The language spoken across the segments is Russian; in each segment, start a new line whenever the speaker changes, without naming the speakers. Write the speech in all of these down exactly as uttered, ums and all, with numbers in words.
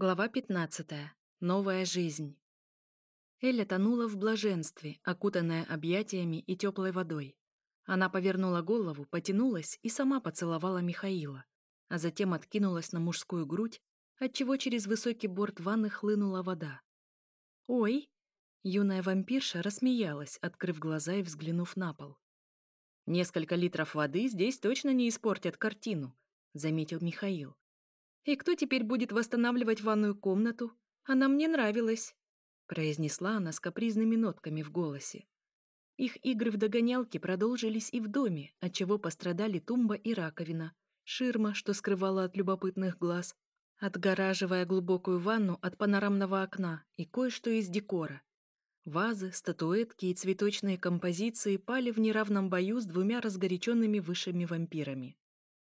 Глава пятнадцатая. Новая жизнь. Эля тонула в блаженстве, окутанная объятиями и теплой водой. Она повернула голову, потянулась и сама поцеловала Михаила, а затем откинулась на мужскую грудь, отчего через высокий борт ванны хлынула вода. «Ой!» Юная вампирша рассмеялась, открыв глаза и взглянув на пол. «Несколько литров воды здесь точно не испортят картину», — заметил Михаил. «И кто теперь будет восстанавливать ванную комнату? Она мне нравилась», — произнесла она с капризными нотками в голосе. Их игры в догонялки продолжились и в доме, отчего пострадали тумба и раковина, ширма, что скрывала от любопытных глаз, отгораживая глубокую ванну от панорамного окна и кое-что из декора. Вазы, статуэтки и цветочные композиции пали в неравном бою с двумя разгоряченными высшими вампирами.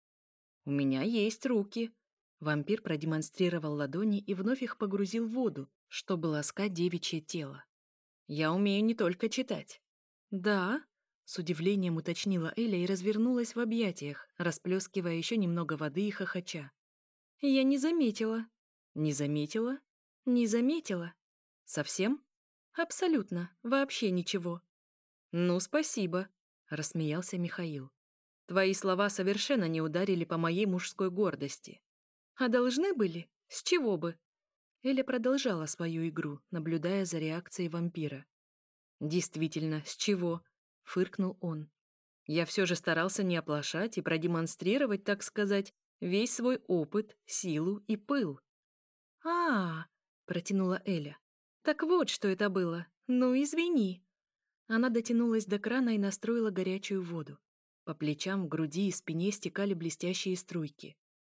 «У меня есть руки», — вампир продемонстрировал ладони и вновь их погрузил в воду, чтобы ласкать девичье тело. «Я умею не только читать». «Да?» — с удивлением уточнила Эля и развернулась в объятиях, расплескивая еще немного воды и хохоча. «Я не заметила». «Не заметила?» «Не заметила». «Совсем?» «Абсолютно. Вообще ничего». «Ну, спасибо», — рассмеялся Михаил. «Твои слова совершенно не ударили по моей мужской гордости». «А должны были? С чего бы?» Эля продолжала свою игру, наблюдая за реакцией вампира. «Действительно, с чего?» — фыркнул он. «Я все же старался не оплошать и продемонстрировать, так сказать, весь свой опыт, силу и пыл». «А-а-а!» — протянула Эля. «Так вот, что это было. Ну, извини». Она дотянулась до крана и настроила горячую воду. По плечам, груди и спине стекали блестящие струйки.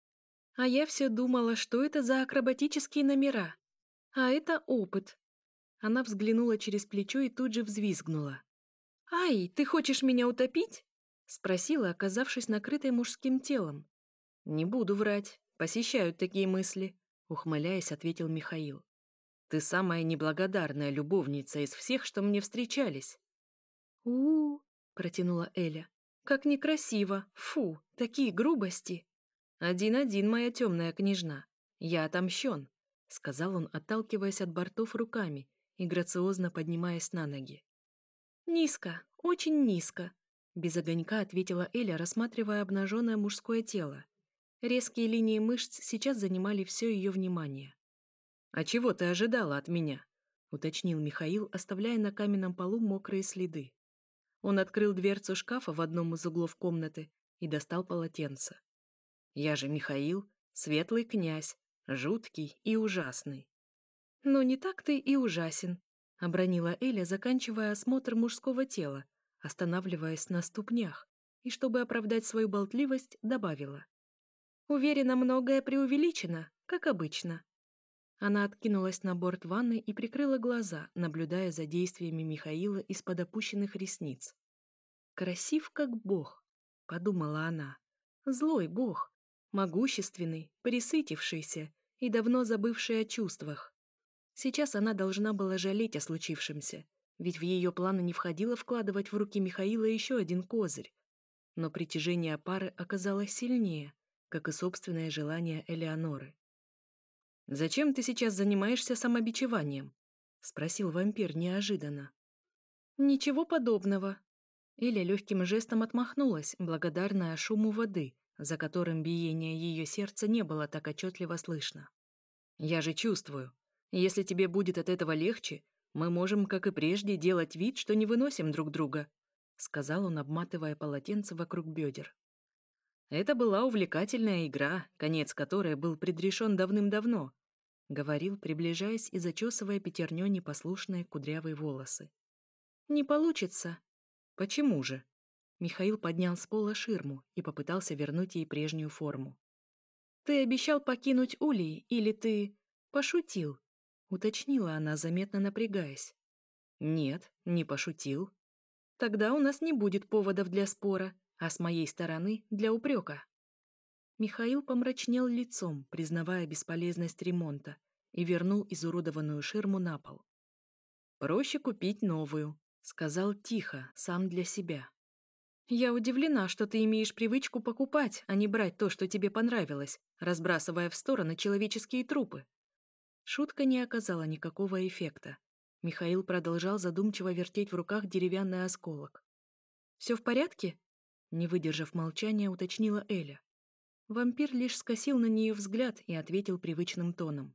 А я все думала, что это за акробатические номера. А это опыт. Она взглянула через плечо и тут же взвизгнула. «Ай, ты хочешь меня утопить?» — спросила, оказавшись накрытой мужским телом. «Не буду врать. Посещают такие мысли», — ухмыляясь, ответил Михаил. «Ты самая неблагодарная любовница из всех, что мне встречались». «У-у-у», — протянула Эля. «Как некрасиво. Фу, такие грубости». «Один-один, моя темная княжна. Я отомщен», — сказал он, отталкиваясь от бортов руками и грациозно поднимаясь на ноги. «Низко, очень низко», — без огонька ответила Эля, рассматривая обнаженное мужское тело. Резкие линии мышц сейчас занимали все ее внимание. «А чего ты ожидала от меня?» — уточнил Михаил, оставляя на каменном полу мокрые следы. Он открыл дверцу шкафа в одном из углов комнаты и достал полотенце. «Я же Михаил, светлый князь, жуткий и ужасный». «Но не так ты и ужасен», — обронила Эля, заканчивая осмотр мужского тела, останавливаясь на ступнях, и, чтобы оправдать свою болтливость, добавила. «Уверена, многое преувеличено, как обычно». Она откинулась на борт ванны и прикрыла глаза, наблюдая за действиями Михаила из-под опущенных ресниц. «Красив, как бог», — подумала она. «Злой бог, могущественный, пресытившийся и давно забывший о чувствах. Сейчас она должна была жалеть о случившемся, ведь в ее планы не входило вкладывать в руки Михаила еще один козырь. Но притяжение пары оказалось сильнее, как и собственное желание Элеоноры. «Зачем ты сейчас занимаешься самобичеванием?» — спросил вампир неожиданно. «Ничего подобного». Эля легким жестом отмахнулась, благодарная шуму воды, за которым биение ее сердца не было так отчетливо слышно. «Я же чувствую. Если тебе будет от этого легче, мы можем, как и прежде, делать вид, что не выносим друг друга», — сказал он, обматывая полотенце вокруг бедер. «Это была увлекательная игра, конец которой был предрешен давным-давно», — говорил, приближаясь и зачесывая пятерней непослушные кудрявые волосы. «Не получится». «Почему же?» Михаил поднял с пола ширму и попытался вернуть ей прежнюю форму. «Ты обещал покинуть Улей, или ты... пошутил?» — уточнила она, заметно напрягаясь. «Нет, не пошутил. Тогда у нас не будет поводов для спора, а с моей стороны — для упрека». Михаил помрачнел лицом, признавая бесполезность ремонта, и вернул изуродованную ширму на пол. «Проще купить новую», — сказал тихо, сам для себя. «Я удивлена, что ты имеешь привычку покупать, а не брать то, что тебе понравилось, разбрасывая в стороны человеческие трупы», Шутка не оказала никакого эффекта. Михаил продолжал задумчиво вертеть в руках деревянный осколок. «Все в порядке?» Не выдержав молчания, уточнила Эля. Вампир лишь скосил на нее взгляд и ответил привычным тоном.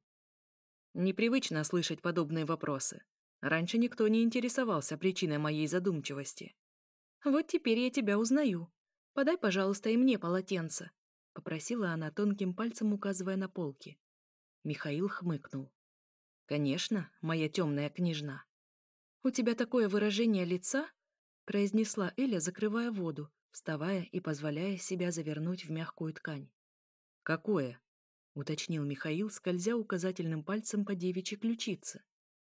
«Непривычно слышать подобные вопросы. Раньше никто не интересовался причиной моей задумчивости. Вот теперь я тебя узнаю. Подай, пожалуйста, и мне полотенце», — попросила она тонким пальцем, указывая на полки. Михаил хмыкнул. «Конечно, моя темная княжна». «У тебя такое выражение лица?» — произнесла Эля, закрывая воду, вставая и позволяя себя завернуть в мягкую ткань. «Какое?» — уточнил Михаил, скользя указательным пальцем по девичьей ключице.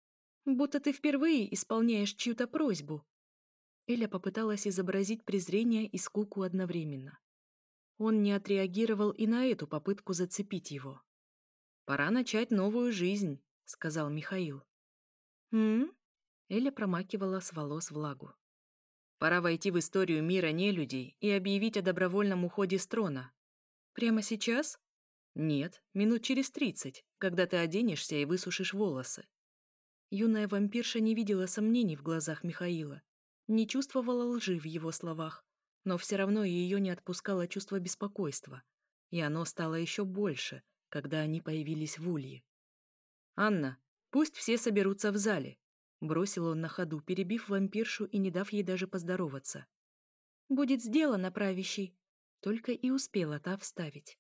«Будто ты впервые исполняешь чью-то просьбу». Эля попыталась изобразить презрение и скуку одновременно. Он не отреагировал и на эту попытку зацепить его. «Пора начать новую жизнь», — сказал Михаил. «М?», Эля промакивала с волос влагу. «Пора войти в историю мира нелюдей и объявить о добровольном уходе с трона». «Прямо сейчас?» «Нет, минут через тридцать, когда ты оденешься и высушишь волосы». Юная вампирша не видела сомнений в глазах Михаила, не чувствовала лжи в его словах, но все равно ее не отпускало чувство беспокойства, и оно стало еще больше, когда они появились в улье. «Анна, пусть все соберутся в зале», — бросил он на ходу, перебив вампиршу и не дав ей даже поздороваться. «Будет сделано, правящий», — только и успела та вставить.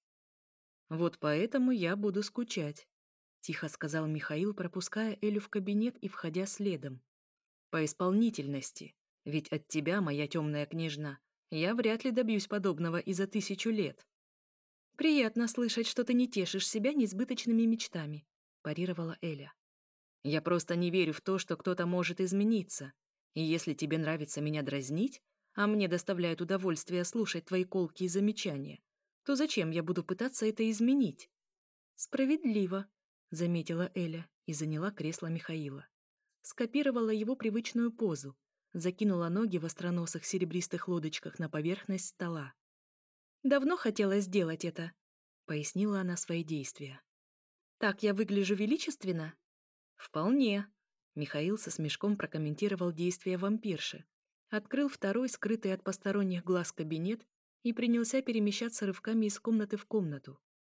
«Вот поэтому я буду скучать», — тихо сказал Михаил, пропуская Элю в кабинет и входя следом. «По исполнительности, ведь от тебя, моя темная княжна, я вряд ли добьюсь подобного и за тысячу лет». «Приятно слышать, что ты не тешишь себя несбыточными мечтами», — парировала Эля. «Я просто не верю в то, что кто-то может измениться. И если тебе нравится меня дразнить, а мне доставляет удовольствие слушать твои колкие замечания, то зачем я буду пытаться это изменить?» «Справедливо», — заметила Эля и заняла кресло Михаила. Скопировала его привычную позу, закинула ноги в остроносых серебристых лодочках на поверхность стола. «Давно хотела сделать это», — пояснила она свои действия. «Так я выгляжу величественно?» «Вполне», — Михаил со смешком прокомментировал действия вампирши, открыл второй, скрытый от посторонних глаз, кабинет и принялся перемещаться рывками из комнаты в комнату.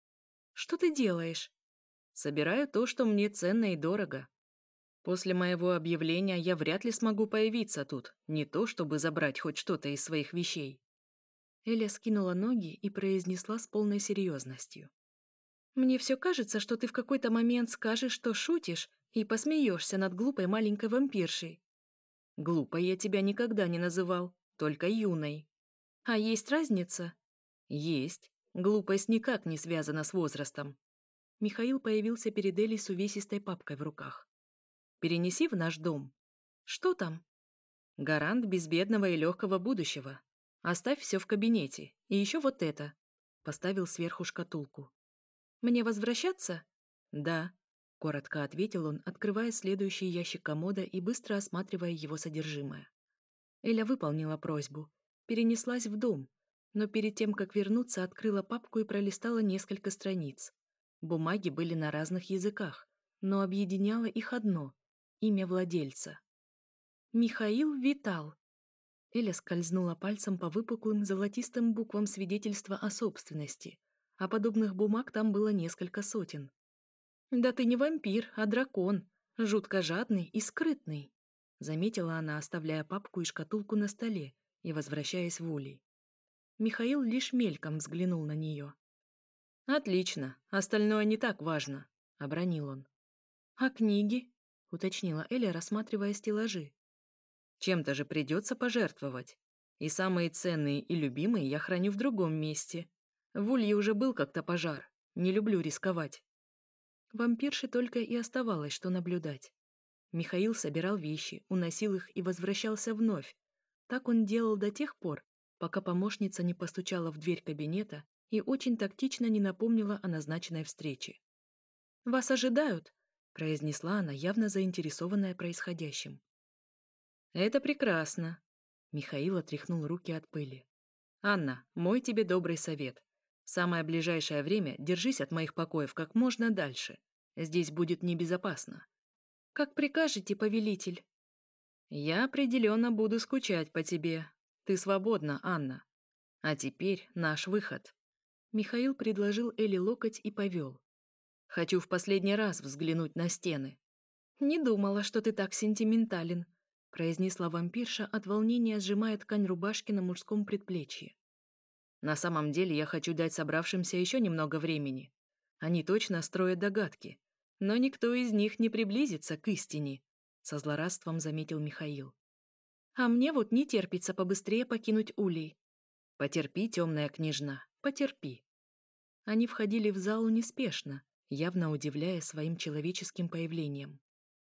«Что ты делаешь?» «Собираю то, что мне ценно и дорого. После моего объявления я вряд ли смогу появиться тут, не то чтобы забрать хоть что-то из своих вещей». Эля скинула ноги и произнесла с полной серьезностью. «Мне все кажется, что ты в какой-то момент скажешь, что шутишь, и посмеешься над глупой маленькой вампиршей». «Глупой я тебя никогда не называл, только юной». «А есть разница?» «Есть. Глупость никак не связана с возрастом». Михаил появился перед Элей с увесистой папкой в руках. «Перенеси в наш дом». «Что там?» «Гарант безбедного и легкого будущего. Оставь все в кабинете. И еще вот это». Поставил сверху шкатулку. «Мне возвращаться?» «Да», — коротко ответил он, открывая следующий ящик комода и быстро осматривая его содержимое. Эля выполнила просьбу, перенеслась в дом, но перед тем, как вернуться, открыла папку и пролистала несколько страниц. Бумаги были на разных языках, но объединяло их одно — имя владельца. «Михаил Витал». Эля скользнула пальцем по выпуклым золотистым буквам свидетельства о собственности, а подобных бумаг там было несколько сотен. «Да ты не вампир, а дракон, жутко жадный и скрытный», — заметила она, оставляя папку и шкатулку на столе и возвращаясь в улей. Михаил лишь мельком взглянул на нее. «Отлично, остальное не так важно», — обронил он. «А книги?» — уточнила Эля, рассматривая стеллажи. «Чем-то же придется пожертвовать. И самые ценные и любимые я храню в другом месте. В улье уже был как-то пожар. Не люблю рисковать». Вампирше только и оставалось, что наблюдать. Михаил собирал вещи, уносил их и возвращался вновь. Так он делал до тех пор, пока помощница не постучала в дверь кабинета и очень тактично не напомнила о назначенной встрече. «Вас ожидают», — произнесла она, явно заинтересованная происходящим. «Это прекрасно», — Михаил отряхнул руки от пыли. «Анна, мой тебе добрый совет. В самое ближайшее время держись от моих покоев как можно дальше. Здесь будет небезопасно.
Как прикажете, повелитель.
Я определенно буду скучать по тебе. Ты свободна, Анна. А теперь наш выход. Михаил предложил Элли локоть и повел. Хочу в последний раз взглянуть на стены.
Не думала, что ты так сентиментален, произнесла вампирша от волнения, сжимая ткань рубашки на мужском предплечье.
На самом деле я хочу дать собравшимся еще немного времени. Они точно строят догадки, но никто из них не приблизится к истине, со злорадством заметил Михаил.
А мне вот не терпится побыстрее покинуть Улей.
Потерпи, темная княжна, потерпи. Они входили в залу неспешно, явно удивляя своим человеческим появлением.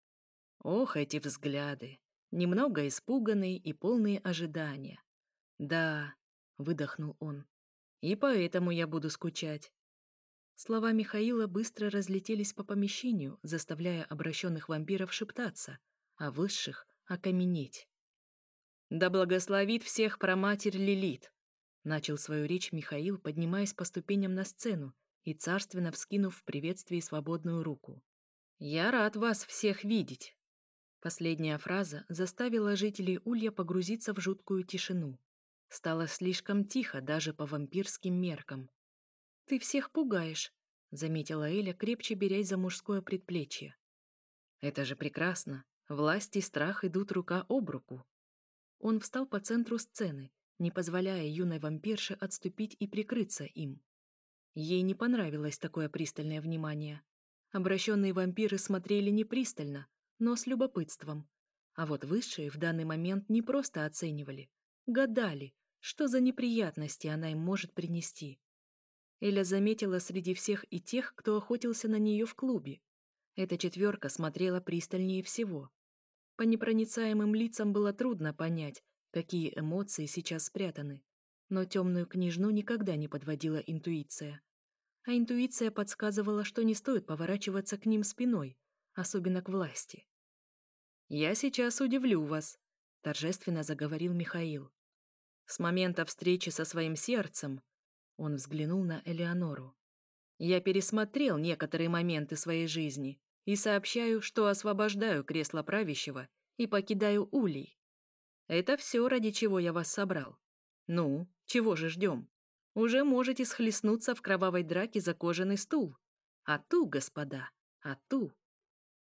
Ох, эти взгляды! Немного испуганные и полные ожидания. Да, выдохнул он. И поэтому я буду скучать. Слова Михаила быстро разлетелись по помещению, заставляя обращенных вампиров шептаться, а высших — окаменеть. «Да благословит всех праматерь Лилит!» — начал свою речь Михаил, поднимаясь по ступеням на сцену и царственно вскинув в приветствии свободную руку. «Я рад вас всех видеть!» Последняя фраза заставила жителей Улья погрузиться в жуткую тишину. Стало слишком тихо даже по вампирским меркам.
«Ты всех пугаешь», — заметила Эля, крепче берясь за мужское предплечье.
«Это же прекрасно. Власть и страх идут рука об руку».
Он встал по центру сцены, не позволяя юной вампирше отступить и прикрыться им. Ей не понравилось такое пристальное внимание. Обращенные вампиры смотрели не пристально, но с любопытством. А вот высшие в данный момент не просто оценивали, гадали, что за неприятности она им может принести. Эля заметила среди всех и тех, кто охотился на нее в клубе. Эта четверка смотрела пристальнее всего. По непроницаемым лицам было трудно понять, какие эмоции сейчас спрятаны. Но темную княжну никогда не подводила интуиция. А интуиция подсказывала, что не стоит поворачиваться к ним спиной, особенно к власти.
«Я сейчас удивлю вас», — торжественно заговорил Михаил. «С момента встречи со своим сердцем...» Он взглянул на Элеонору. «Я пересмотрел некоторые моменты своей жизни и сообщаю, что освобождаю кресло правящего и покидаю Улей. Это все, ради чего я вас собрал. Ну, чего же ждем? Уже можете схлестнуться в кровавой драке за кожаный стул. А ту, господа, а ту